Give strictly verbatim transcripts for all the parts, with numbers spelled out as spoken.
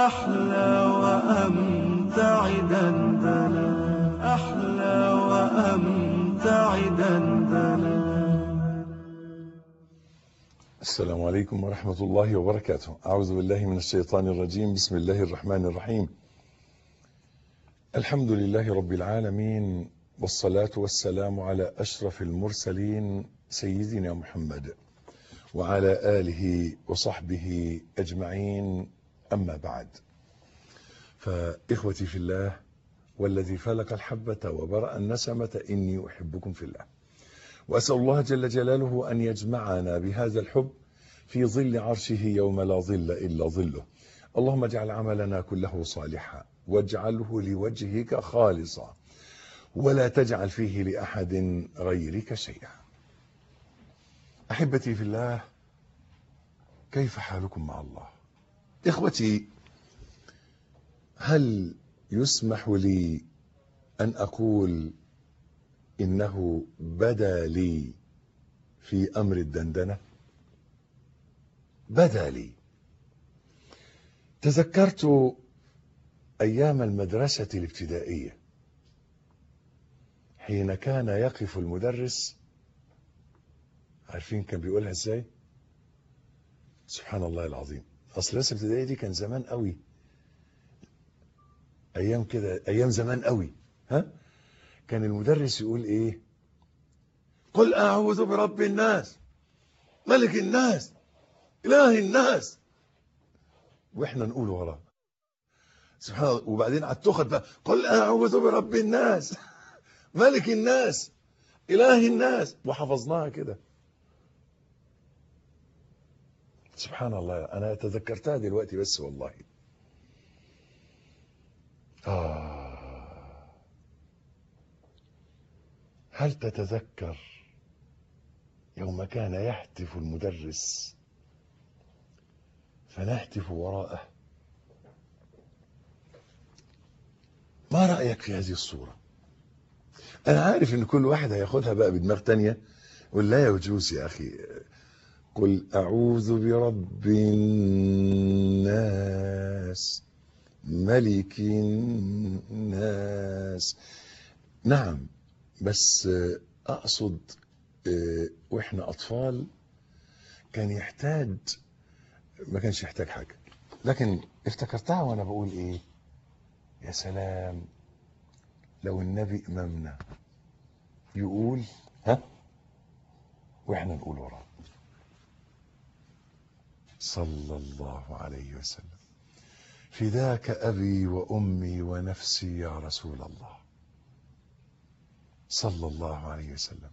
أحلى وأمتع دندنة أحلى وأمتع دندنة. السلام عليكم ورحمة الله وبركاته. أعوذ بالله من الشيطان الرجيم. بسم الله الرحمن الرحيم. الحمد لله رب العالمين، والصلاة والسلام على أشرف المرسلين سيدنا محمد وعلى آله وصحبه أجمعين، أما بعد. فإخوتي في الله والذي فلق الحبة وبرأ النسمة، إني أحبكم في الله، وأسأل الله جل جلاله أن يجمعنا بهذا الحب في ظل عرشه يوم لا ظل إلا ظله. اللهم اجعل عملنا كله صالحا واجعله لوجهك خالصا ولا تجعل فيه لأحد غيرك شيئا. أحبتي في الله، كيف حالكم مع الله؟ إخوتي، هل يسمح لي أن أقول إنه بدا لي في أمر الدندنة؟ بدا لي. تذكرت أيام المدرسة الابتدائية حين كان يقف المدرس، عارفين كان بيقولها ازاي؟ سبحان الله العظيم. أصل المدرسة الابتدائية دي كان زمان قوي، أيام كده، أيام زمان قوي. ها؟ كان المدرس يقول إيه؟ قل أعوذ برب الناس ملك الناس إله الناس، وإحنا نقول وراه سبحان الله. وبعدين على التخت بقى، قل أعوذ برب الناس ملك الناس إله الناس، وحفظناها كده. سبحان الله، أنا تذكرتها دلوقتي بس والله. آه. هل تتذكر يوم كان يهتف المدرس فنهتف وراءه؟ ما رأيك في هذه الصورة؟ أنا عارف إن كل واحد هياخدها بقى بدماغ تانية، يقول لا يجوز يا أخي، قل أعوذ برب الناس ملك الناس. نعم، بس أقصد وإحنا أطفال كان يحتاج، ما كانش يحتاج حاجة، لكن افتكرتها وأنا بقول إيه؟ يا سلام لو النبي إمامنا يقول ها وإحنا نقول وراه صلى الله عليه وسلم. فداك أبي وأمي ونفسي يا رسول الله صلى الله عليه وسلم.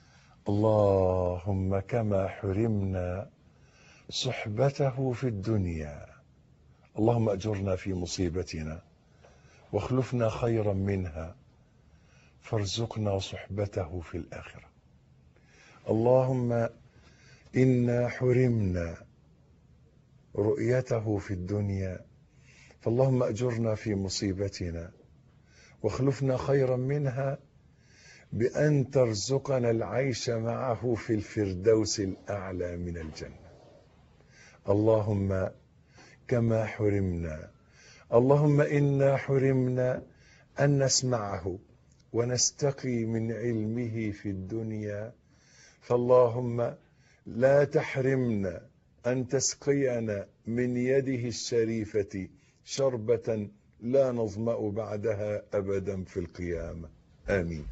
اللهم كما حرمنا صحبته في الدنيا، اللهم أجرنا في مصيبتنا واخلفنا خيرا منها، فارزقنا صحبته في الآخرة. اللهم إنا حرمنا رؤيته في الدنيا، فاللهم أجرنا في مصيبتنا واخلفنا خيرا منها بأن ترزقنا العيش معه في الفردوس الأعلى من الجنة. اللهم كما حرمنا، اللهم إنا حرمنا أن نسمعه ونستقي من علمه في الدنيا، فاللهم لا تحرمنا أن تسقينا من يده الشريفة شربة لا نظمأ بعدها أبدا في القيامة، آمين.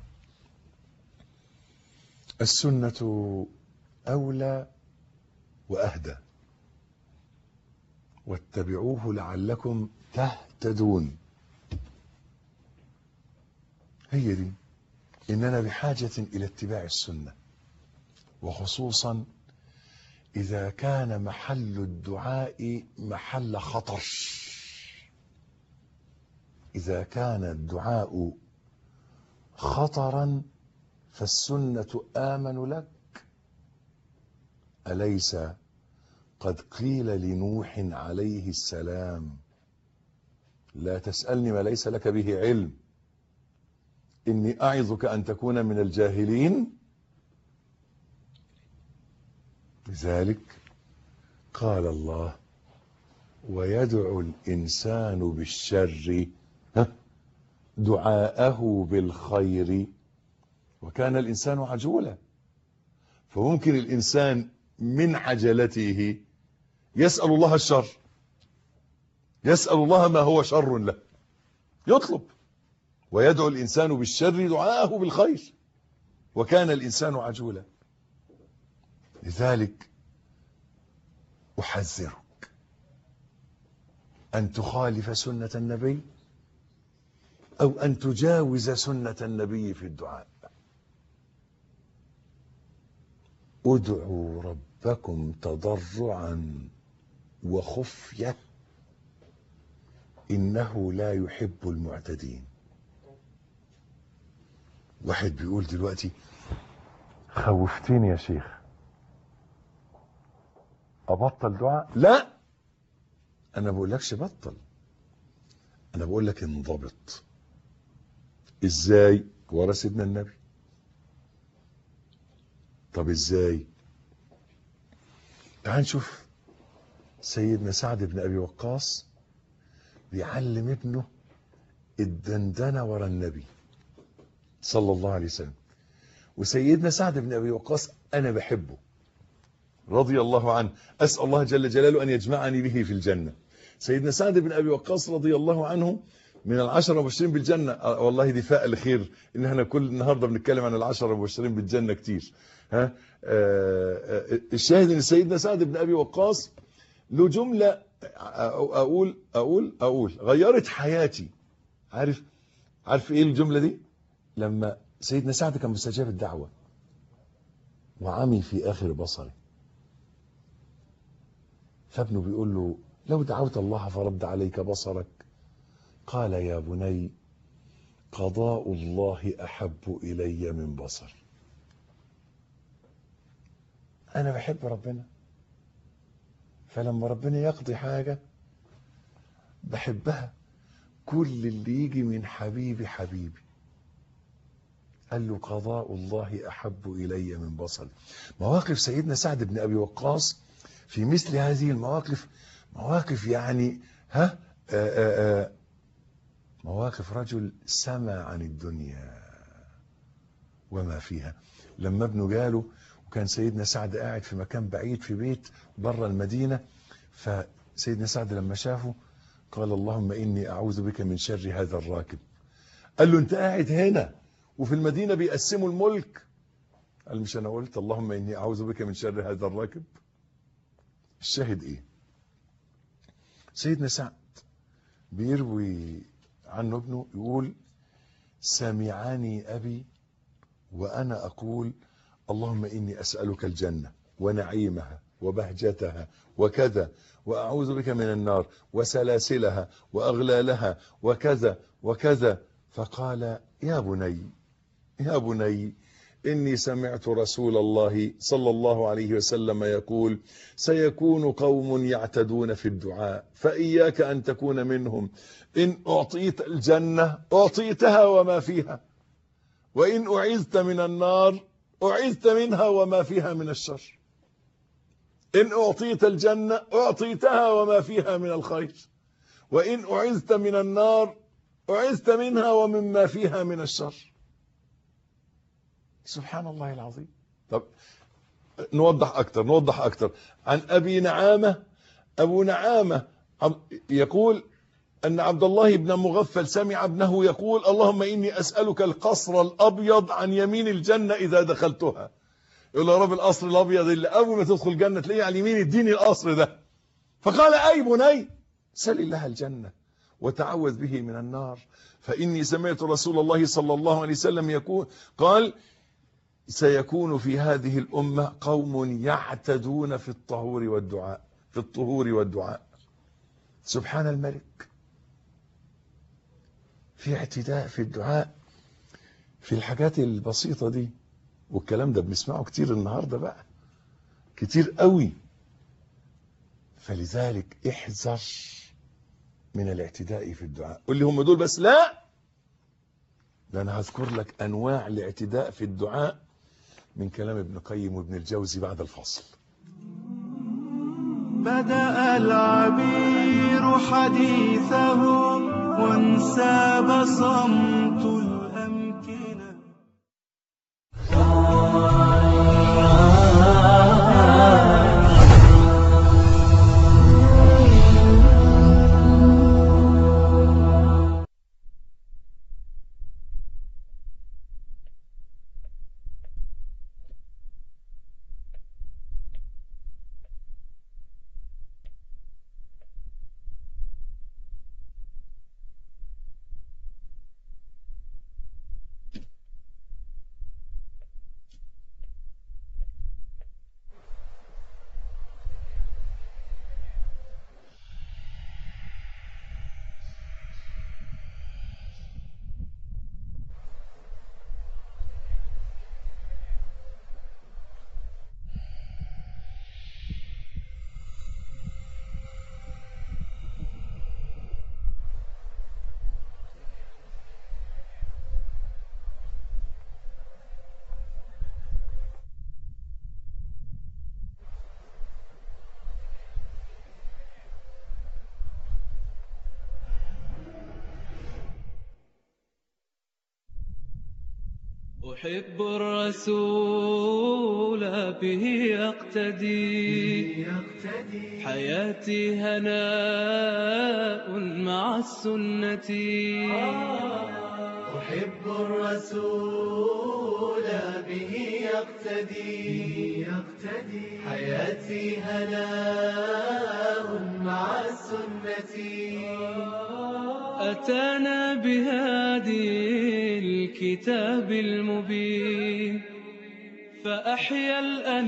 السنة أولى وأهدى، واتبعوه لعلكم تهتدون. هي دي، إننا بحاجة إلى اتباع السنة، وخصوصا إذا كان محل الدعاء محل خطر. إذا كان الدعاء خطرا فالسنة آمن لك. أليس قد قيل لنوح عليه السلام لا تسألني ما ليس لك به علم إني أعظك أن تكون من الجاهلين؟ لذلك قال الله ويدعو الإنسان بالشر دعاءه بالخير وكان الإنسان عجولا. فممكن الإنسان من عجلته يسأل الله الشر، يسأل الله ما هو شر له، يطلب. ويدعو الإنسان بالشر دعاءه بالخير وكان الإنسان عجولا. لذلك أحذرك أن تخالف سنة النبي أو أن تجاوز سنة النبي في الدعاء. ادعوا ربكم تضرعا وخفية إنه لا يحب المعتدين. واحد بيقول دلوقتي خوفتني يا شيخ، أبطل دعاء؟ لا، أنا بقولكش بطل، أنا بقول لك انضبط. إزاي؟ ورا سيدنا النبي. طب إزاي؟ تعال نشوف سيدنا سعد بن أبي وقاص بيعلم ابنه الدندنة ورا النبي صلى الله عليه وسلم. وسيدنا سعد بن أبي وقاص أنا بحبه رضي الله عنه، أسأل الله جل جلاله أن يجمعني به في الجنة. سيدنا سعد بن أبي وقاص رضي الله عنه من العشرة المبشرين بالجنة. آه والله دي فاء خير إن احنا كل النهاردة بنتكلم عن العشرة المبشرين بالجنة كتير. ها آه آه الشاهد إن سيدنا سعد بن أبي وقاص له جملة أقول أقول أقول غيرت حياتي. عارف عارف إيه الجملة دي؟ لما سيدنا سعد كان مستجاب الدعوة وعمي في آخر بصره، فابنه بيقول له لو دعوت الله فرد عليك بصرك، قال يا بني قضاء الله أحب إلي من بصري. أنا بحب ربنا، فلما ربنا يقضي حاجة بحبها. كل اللي يجي من حبيبي حبيبي. قال له قضاء الله أحب إلي من بصري. مواقف سيدنا سعد بن أبي وقاص في مثل هذه المواقف مواقف يعني ها آآ آآ مواقف رجل سمى عن الدنيا وما فيها. لما ابنه جاله وكان سيدنا سعد قاعد في مكان بعيد في بيت بره المدينة، فسيدنا سعد لما شافه قال اللهم إني أعوذ بك من شر هذا الراكب. قال له أنت قاعد هنا وفي المدينة بيقسموا الملك؟ قال مش أنا قلت اللهم إني أعوذ بك من شر هذا الراكب؟ الشاهد إيه؟ سيدنا سعد بيروي عنه ابنه يقول سمعني أبي وأنا أقول اللهم إني أسألك الجنة ونعيمها وبهجتها وكذا، وأعوذ بك من النار وسلاسلها وأغلالها وكذا وكذا. فقال يا بني يا بني إني سمعت رسول الله صلى الله عليه وسلم يقول سيكون قوم يعتدون في الدعاء فإياك أن تكون منهم. إن أعطيت الجنة أعطيتها وما فيها، وإن أعيذت من النار أعيذت منها وما فيها من الشر. إن أعطيت الجنة أعطيتها وما فيها من الخير، وإن أعيذت من النار أعيذت منها ومما فيها من الشر. سبحان الله العظيم. طب نوضح أكتر نوضح أكتر عن أبي نعامة. أبو نعامة يقول أن عبد الله بن مغفل سمع ابنه يقول اللهم إني أسألك القصر الأبيض عن يمين الجنة إذا دخلتها. يقول يا رب القصر الأبيض اللي أول ما تدخل الجنة تلاقيه على اليمين اديني القصر ده. فقال أي بني سل الله الجنة وتعوذ به من النار، فإني سمعت رسول الله صلى الله عليه وسلم يقول قال سيكون في هذه الأمة قوم يعتدون في الطهور والدعاء في الطهور والدعاء. سبحان الملك، في اعتداء في الدعاء في الحاجات البسيطة دي. والكلام ده بنسمعه كتير النهاردة بقى كتير قوي. فلذلك احذر من الاعتداء في الدعاء. قل لي هم دول بس؟ لا، ده انا هذكر لك انواع الاعتداء في الدعاء من كلام ابن قيم وابن الجوزي بعد الفصل. بدأ العبير حديثه وانساب صمت الأمكنة. أحب الرسول به يقتدي حياتي هناء مع السنة. أحب الرسول به يقتدي حياتي هناء مع السنة. أتانا بهادي الكتاب المبين فأحيا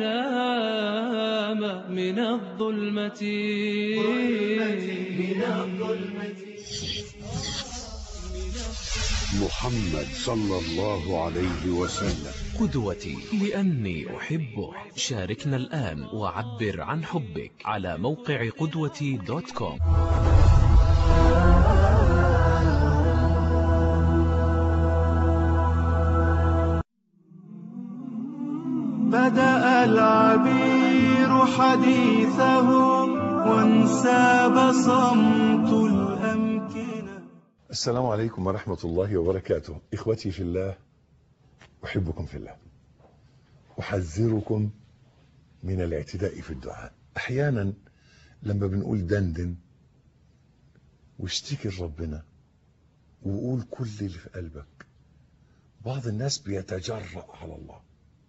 الأنام من الظلمة. محمد صلى الله عليه وسلم قدوتي لأني أحبه. شاركنا الآن وعبر عن حبك على موقع قدوتي دوت كوم. بدأ العبير حديثه وانساب صمت الأمكنة. السلام عليكم ورحمة الله وبركاته. إخوتي في الله، أحبكم في الله، أحذركم من الاعتداء في الدعاء. أحيانا لما بنقول دندن واشتكي لربنا وقول كل اللي في قلبك، بعض الناس بيتجرأ على الله.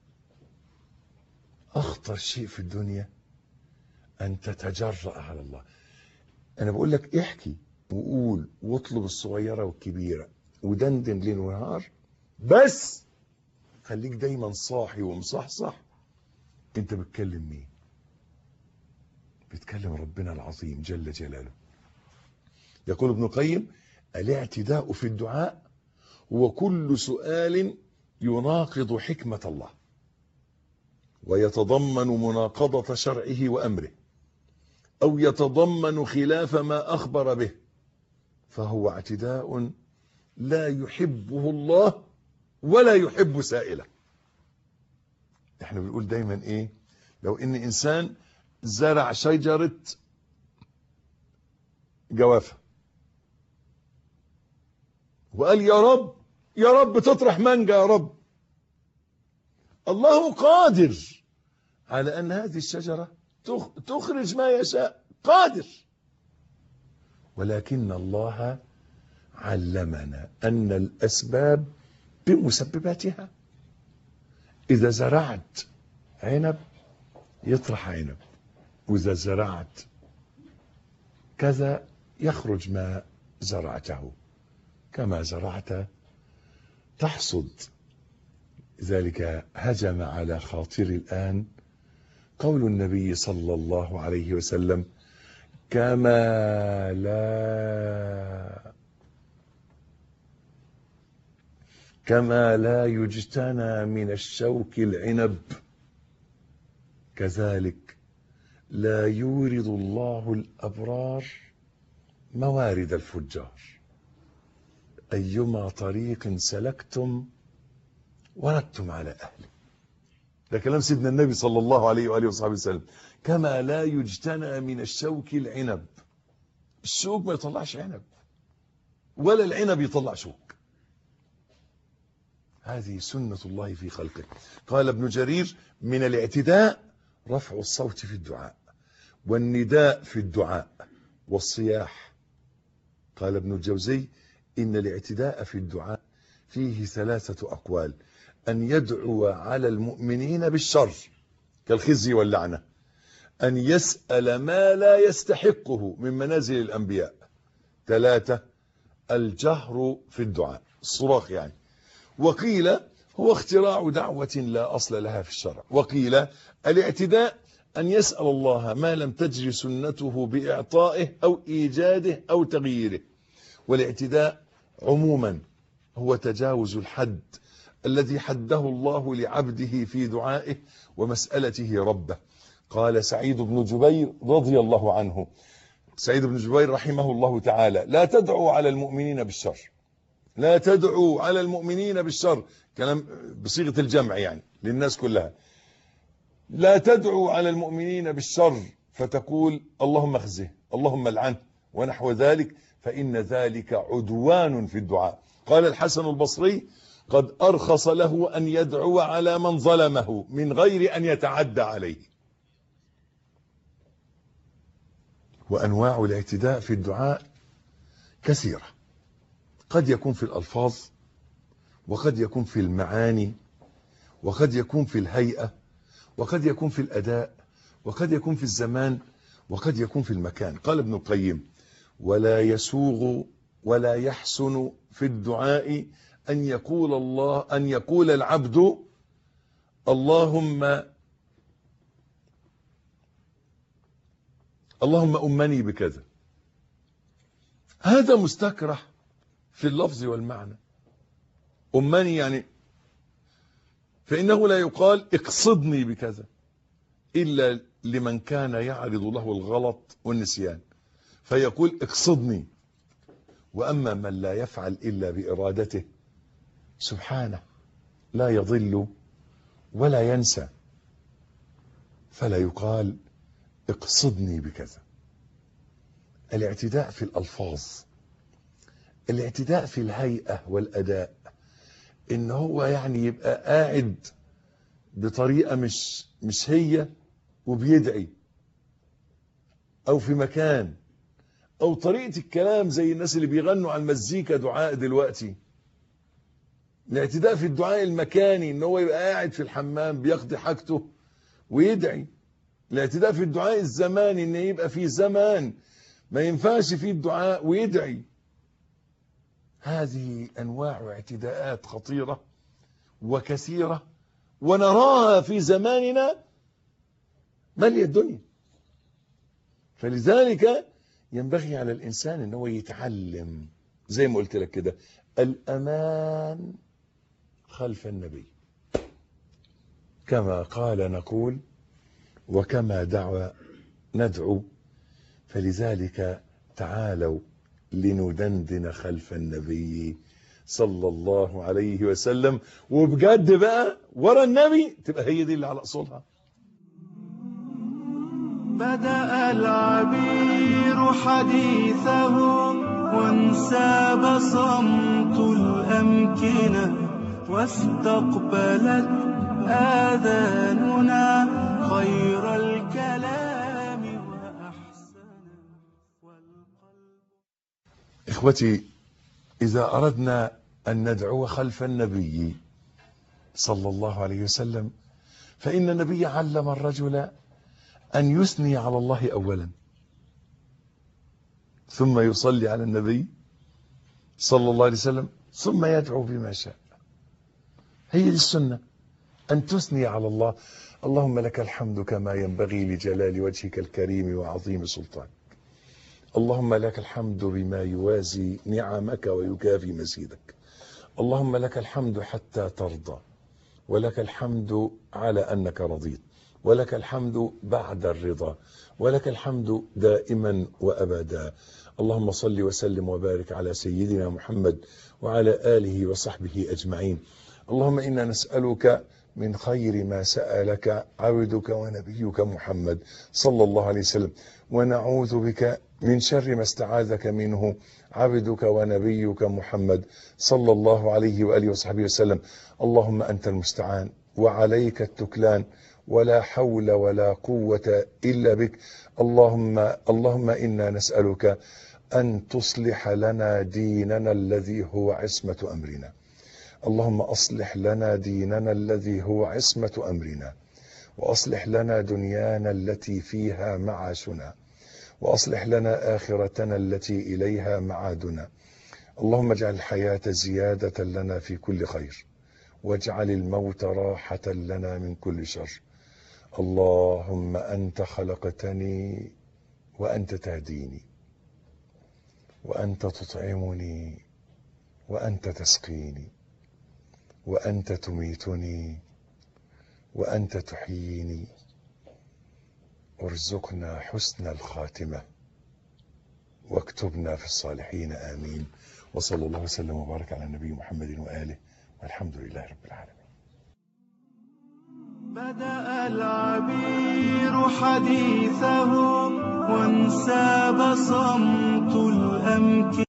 أخطر شيء في الدنيا أن تتجرأ على الله. أنا بقول لك احكي وقول واطلب الصغيرة والكبيرة ودندن ليل ونهار، بس خليك دايما صاحي ومصحصح. انت بتكلم مين؟ بتكلم ربنا العظيم جل جلاله. يقول ابن القيم: الاعتداء في الدعاء هو كل سؤال يناقض حكمة الله ويتضمن مناقضة شرعه وأمره، أو يتضمن خلاف ما أخبر به، فهو اعتداء لا يحبه الله ولا يحب سائله. احنا بنقول دايما ايه؟ لو ان انسان زرع شجرة جوافة وقال يا رب يا رب تطرح مانجا يا رب، الله قادر على ان هذه الشجرة تخرج ما يشاء، قادر. ولكن الله علمنا ان الاسباب بمسبباتها. اذا زرعت عنب يطرح عنب، واذا زرعت كذا يخرج ما زرعته، كما زرعت تحصد. ذلك هجم على خاطري الآن قول النبي صلى الله عليه وسلم: كما لا كما لا يجتنى من الشوك العنب، كذلك لا يورد الله الأبرار موارد الفجار. أيما طريق سلكتم وردتم على أهله. ده كلام سيدنا النبي صلى الله عليه وآله وصحبه وسلم. كما لا يجتنى من الشوك العنب. الشوك ما يطلعش عنب، ولا العنب يطلع شوك. هذه سنة الله في خلقه. قال ابن جرير: من الاعتداء رفع الصوت في الدعاء، والنداء في الدعاء، والصياح. قال ابن الجوزي: إن الاعتداء في الدعاء فيه ثلاثة أقوال: أن يدعو على المؤمنين بالشر كالخزي واللعنة، أن يسأل ما لا يستحقه من منازل الأنبياء، ثلاثة الجهر في الدعاء، الصراخ يعني. وقيل هو اختراع دعوة لا أصل لها في الشرع. وقيل الاعتداء أن يسأل الله ما لم تجري سنته بإعطائه أو إيجاده أو تغييره. والاعتداء عموما هو تجاوز الحد الذي حده الله لعبده في دعائه ومسألته ربه. قال سعيد بن جبير رضي الله عنه، سعيد بن جبير رحمه الله تعالى: لا تدعوا على المؤمنين بالشر، لا تدعوا على المؤمنين بالشر، كلام بصيغة الجمع يعني للناس كلها. لا تدعوا على المؤمنين بالشر فتقول اللهم اخزه، اللهم العنه، ونحو ذلك، فإن ذلك عدوان في الدعاء. قال الحسن البصري: قد أرخص له أن يدعو على من ظلمه من غير أن يتعدى عليه. وأنواع الاعتداء في الدعاء كثيرة، قد يكون في الألفاظ، وقد يكون في المعاني، وقد يكون في الهيئة، وقد يكون في الأداء، وقد يكون في الزمان، وقد يكون في المكان. قال ابن القيم: ولا يسوغ ولا يحسن في الدعاء أن يقول الله أن يقول العبد اللهم اللهم أمني بكذا. هذا مستكره في اللفظ والمعنى. أمني يعني، فإنه لا يقال اقصدني بكذا إلا لمن كان يعرض له الغلط والنسيان، فيقول اقصدني. وأما من لا يفعل إلا بإرادته سبحانه لا يضل ولا ينسى، فلا يقال اقصدني بكذا. الاعتداء في الألفاظ، الاعتداء في الهيئة والأداء، إن هو يعني يبقى قاعد بطريقة مش مش هي وبيدعي، أو في مكان، أو طريقة الكلام زي الناس اللي بيغنوا على المزيكا دعاء دلوقتي. الاعتداء في الدعاء المكاني إن هو يبقى قاعد في الحمام بيقضي حاجته ويدعي. الاعتداء في الدعاء الزماني إن يبقى في زمان ما ينفعش فيه الدعاء ويدعي. هذه أنواع اعتداءات خطيرة وكثيرة، ونراها في زماننا ملء الدنيا. فلذلك ينبغي على الإنسان أنه يتعلم زي ما قلت لك كده الأمان خلف النبي، كما قال نقول وكما دعا ندعو. فلذلك تعالوا لندندن خلف النبي صلى الله عليه وسلم، وبجد بقى ورا النبي تبقى هي دي اللي على أصولها. بدأ العبير حديثه وانساب صمت الأمكنة، واستقبلت آذاننا خير الكلام وأحسنه والقلب. إخوتي، إذا أردنا أن ندعو خلف النبي صلى الله عليه وسلم فإن النبي علم الرجل أن يثني على الله أولا، ثم يصلي على النبي صلى الله عليه وسلم، ثم يدعو بما شاء. هي دي السنة، أن تثني على الله. اللهم لك الحمد كما ينبغي لجلال وجهك الكريم وعظيم سلطانك. اللهم لك الحمد بما يوازي نعمك ويكافي مزيدك. اللهم لك الحمد حتى ترضى، ولك الحمد على أنك رضيت، ولك الحمد بعد الرضا، ولك الحمد دائما وأبدا. اللهم صل وسلم وبارك على سيدنا محمد وعلى آله وصحبه أجمعين. اللهم إنا نسألك من خير ما سألك عبدك ونبيك محمد صلى الله عليه وسلم، ونعوذ بك من شر ما استعاذك منه عبدك ونبيك محمد صلى الله عليه وآله وصحبه وسلم. اللهم أنت المستعان وعليك التكلان، ولا حول ولا قوة إلا بك. اللهم اللهم إنا نسألك أن تصلح لنا ديننا الذي هو عصمة أمرنا. اللهم أصلح لنا ديننا الذي هو عصمة أمرنا، وأصلح لنا دنيانا التي فيها معاشنا، وأصلح لنا آخرتنا التي إليها معادنا. اللهم اجعل الحياة زيادة لنا في كل خير، واجعل الموت راحة لنا من كل شر. اللهم أنت خلقتني وأنت تهديني، وأنت تطعمني وأنت تسقيني، وأنت تميتني وأنت تحييني. ارزقنا حسن الخاتمة واكتبنا في الصالحين، آمين. وصلى الله وسلم وبارك على النبي محمد وآله، والحمد لله رب العالمين. بدأ العبير حديثه وانساب صمت الأمكنة.